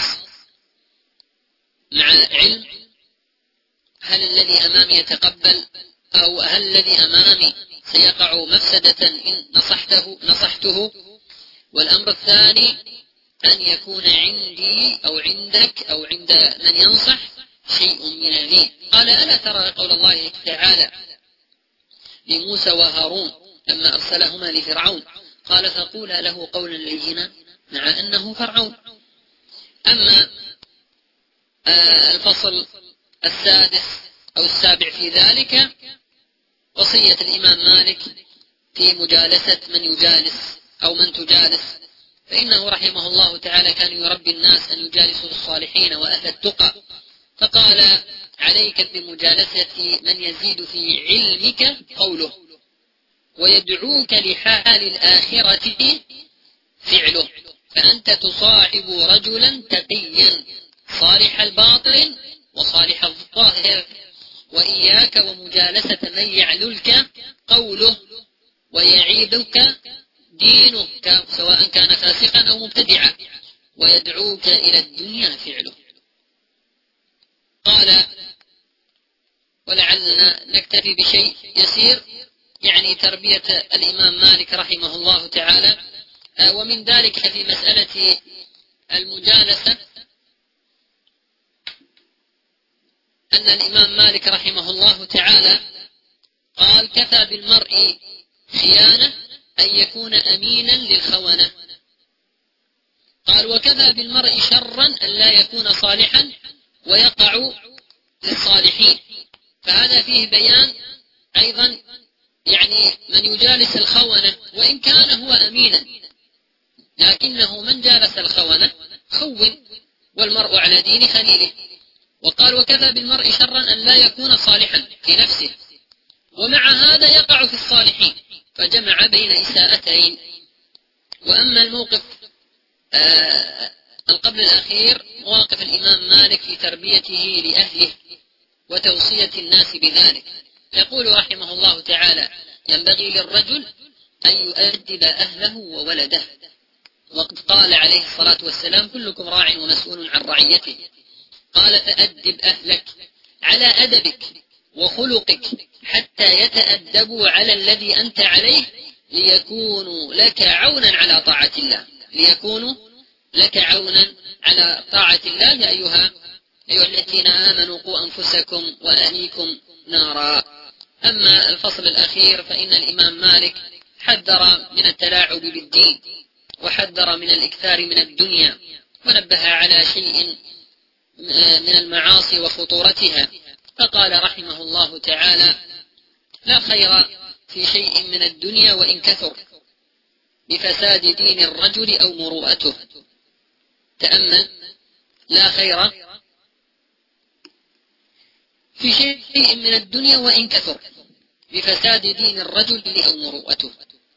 مع علم، هل الذي أمامي يتقبل، أو هل الذي أمامي سيقع مفسدة إن نصحته نصحته والأمر الثاني أن يكون عندي أو عندك أو عند من ينصح شيء من اللين. قال: ألا ترى قول الله تعالى لموسى وهارون لما أرسلهما لفرعون، قال: فقولا له قولا لينا، مع أنه فرعون. أما آه الفصل السادس أو السابع في ذلك وصية الإمام مالك في مجالسة من يجالس أو من تجالس، فإنه رحمه الله تعالى كان يربي الناس أن يجالسوا الصالحين وأهل التقى، فقال: عليك بمجالسة من يزيد في علمك قوله، ويدعوك لحال الآخرة فعله، فأنت تصاحب رجلا تقيا صالح الباطن وصالح الظاهر، وإياك ومجالسة من يعللك قوله ويعيبك دينك سواء كان فاسقا أو مبتدعا، ويدعوك إلى الدنيا فعله. قال ولعلنا نكتفي بشيء يسير يعني تربية الإمام مالك رحمه الله تعالى. ومن ذلك في مسألة المجالسة أن الإمام مالك رحمه الله تعالى قال كفى بالمرء خيانة أن يكون أمينا للخونة. قال وكفى بالمرء شرا أن لا يكون صالحا ويقع للصالحين. فهذا فيه بيان أيضا يعني من يجالس الخونة وإن كان هو أمينا، لكنه من جالس الخونة خون، والمرء على دين خليله. وقال وكفى بالمرء شرا أن لا يكون صالحا في نفسه ومع هذا يقع في الصالحين، فجمع بين إساءتين. وأما الموقف آه القبل الأخير مواقف الإمام مالك في تربيته لأهله وتوصية الناس بذلك، يقول رحمه الله تعالى ينبغي للرجل أن يؤدب أهله وولده، وقد قال عليه الصلاة والسلام كلكم راع ومسؤول عن رعيته. قال فأدب أهلك على أدبك وخلقك حتى يتأدبوا على الذي أنت عليه ليكونوا لك عونا على طاعة الله، ليكونوا لك عونا على طاعة الله. يا أيها أيها الذين آمنوا قوا أنفسكم وأهليكم نارا. أما الفصل الأخير فإن الإمام مالك حذر من التلاعب بالدين وحذر من الإكثار من الدنيا، ونبه على شيء من المعاصي وخطورتها، فقال رحمه الله تعالى لا خير في شيء من الدنيا وإن كثر بفساد دين الرجل أو مروءته. تأمل، لا خير في شيء من الدنيا وإن كثر بفساد دين الرجل أو مروءته،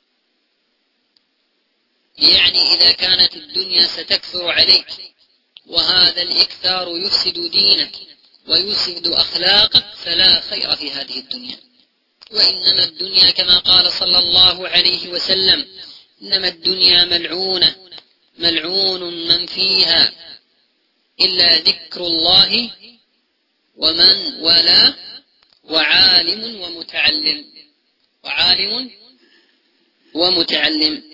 يعني إذا كانت الدنيا ستكثر عليك وهذا الإكثار يفسد دينك ويفسد أخلاقك فلا خير في هذه الدنيا. وإنما الدنيا كما قال صلى الله عليه وسلم إنما الدنيا ملعونة ملعون من فيها إلا ذكر الله ومن ولا وعالم ومتعلم وعالم ومتعلم.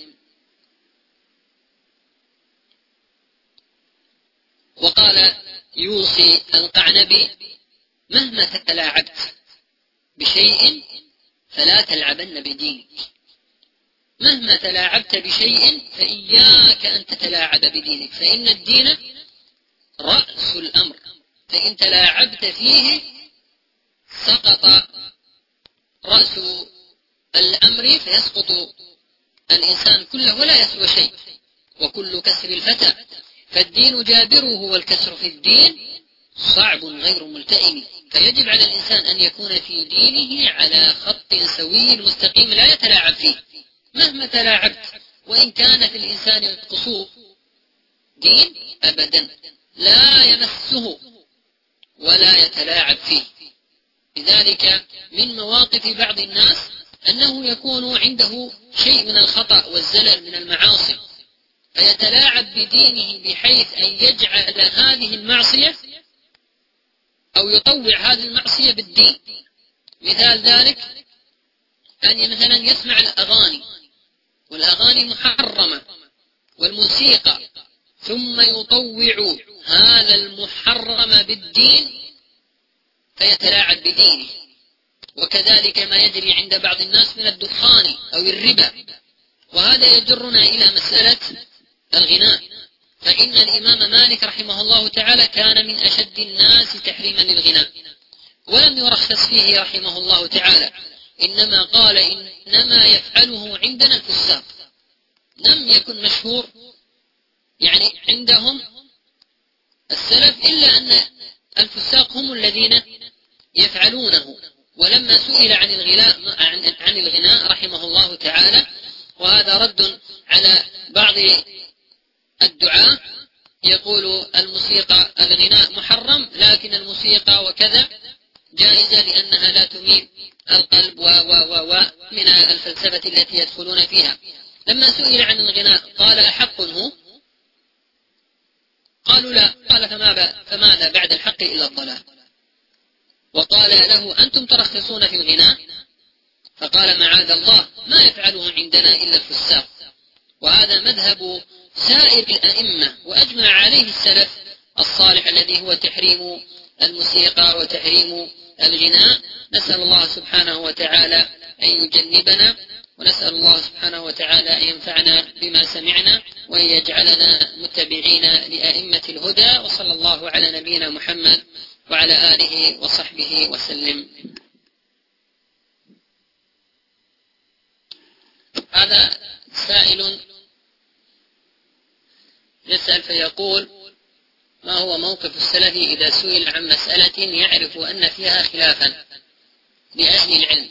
وقال يوصي القعنبي مهما تلاعبت بشيء فلا تلعبن بدينك، مهما تلاعبت بشيء فإياك أن تتلاعب بدينك، فإن الدين رأس الأمر، فإن تلاعبت فيه سقط رأس الأمر فيسقط الإنسان كله ولا يسوى شيء، وكل كسر الفتى فالدين جابره، والكسر في الدين صعب غير ملتئم. فيجب على الإنسان أن يكون في دينه على خط سوي مستقيم لا يتلاعب فيه مهما تلاعبت، وإن كان في الإنسان قصور دين أبدا لا يمسه ولا يتلاعب فيه. لذلك من مواقف بعض الناس أنه يكون عنده شيء من الخطأ والزلل من المعاصي فيتلاعب بدينه بحيث أن يجعل هذه المعصية أو يطوع هذه المعصية بالدين. مثال ذلك أن مثلا يسمع الأغاني، والأغاني محرمة والموسيقى، ثم يطوع هذا المحرم بالدين فيتلاعب بدينه. وكذلك ما يجري عند بعض الناس من الدخان أو الربا. وهذا يجرنا إلى مسألة الغناء، فإن الإمام مالك رحمه الله تعالى كان من أشد الناس تحريما للغناء، ولم يرخص فيه رحمه الله تعالى، إنما قال إنما يفعله عندنا الفساق. لم يكن مشهور يعني عندهم السلف إلا أن الفساق هم الذين يفعلونه، ولما سئل عن الغناء عن عن الغناء رحمه الله تعالى، وهذا رد على بعض الدعاة يقول الموسيقى الغناء محرم، لكن الموسيقى وكذا جائزة لأنها لا تميل القلب و و و و من الفلسفة التي يدخلون فيها. لما سئل عن الغناء قال أحق هو؟ قالوا لا. قال فماذا, فماذا بعد الحق إلا الضلال. وقال له أنتم ترخصون في الغناء؟ فقال معاذ الله، ما يفعله عندنا إلا الفساق. وهذا مذهب سائر الأئمة وأجمع عليه السلف الصالح الذي هو تحريم الموسيقى وتحريم الغناء. نسأل الله سبحانه وتعالى أن يجنبنا، ونسأل الله سبحانه وتعالى أن ينفعنا بما سمعنا وأن يجعلنا متبعين لأئمة الهدى. وصلى الله على نبينا محمد وعلى آله وصحبه وسلم. هذا سائل يسأل فيقول: ما هو موقف السلف إذا سئل عن مسألة يعرف أن فيها خلافا لأهل العلم؟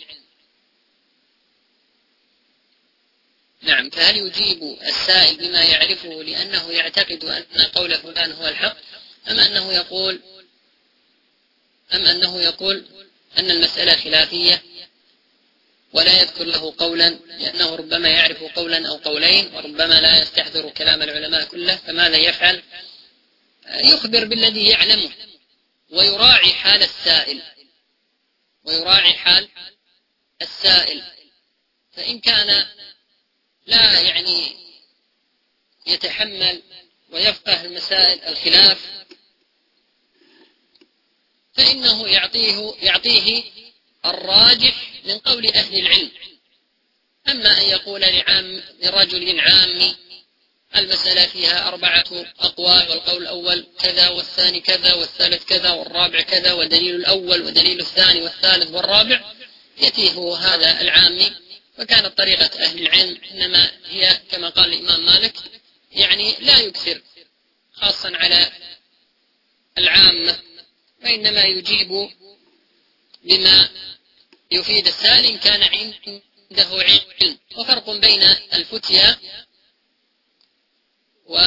نعم، فهل يجيب السائل بما يعرفه لأنه يعتقد أن قول فلان هو الحق، أم أنه يقول أم أنه يقول أن المسألة خلافية ولا يذكر له قولا، لأنه ربما يعرف قولا أو قولين وربما لا يستحضر كلام العلماء كله، فماذا يفعل؟ يخبر بالذي يعلمه ويراعي حال السائل ويراعي حال السائل فإن كان لا يعني يتحمل ويفقه المسائل الخلاف فإنه يعطيه يعطيه الراجح من قول أهل العلم. أما أن يقول لعام لرجل عامي المسألة فيها أربعة أقوال والقول الأول كذا والثاني كذا والثالث كذا والرابع كذا ودليل الأول ودليل الثاني والثالث والرابع، يتيه هذا العامي. فكانت طريقة أهل العلم إنما هي كما قال الإمام مالك، يعني لا يكثر خاصا على العامة، وإنما يجيب بما يفيد السائل إن كان عنده علم. وفرق بين الفتيا و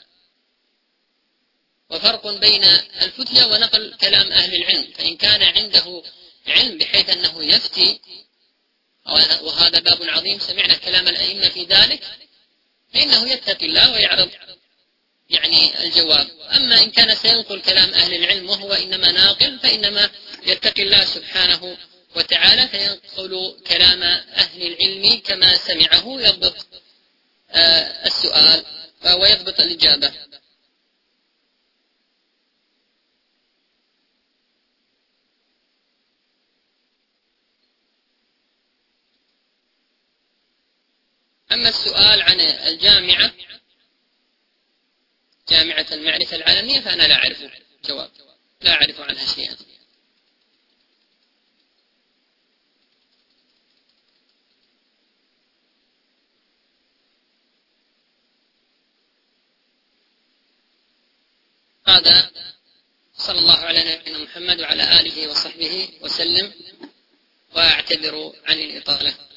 وفرق بين الفتيا ونقل كلام أهل العلم. فإن كان عنده علم بحيث أنه يفتي، وهذا باب عظيم سمعنا كلام الأئمة في ذلك، فإنه يتقي الله ويعرض يعني الجواب. أما إن كان سينقل كلام أهل العلم وهو إنما ناقل، فإنما يتقي الله سبحانه وتعالى فينقل كلام أهل العلم كما سمعه، يضبط آه السؤال ويضبط الإجابة. أما السؤال عن الجامعة جامعة المعرفة العالمية فأنا لا أعرف جواب، لا أعرف عنها شيئا. هذا صلى الله على نبينا محمد وعلى آله وصحبه وسلم، وأعتذر عن الإطالة.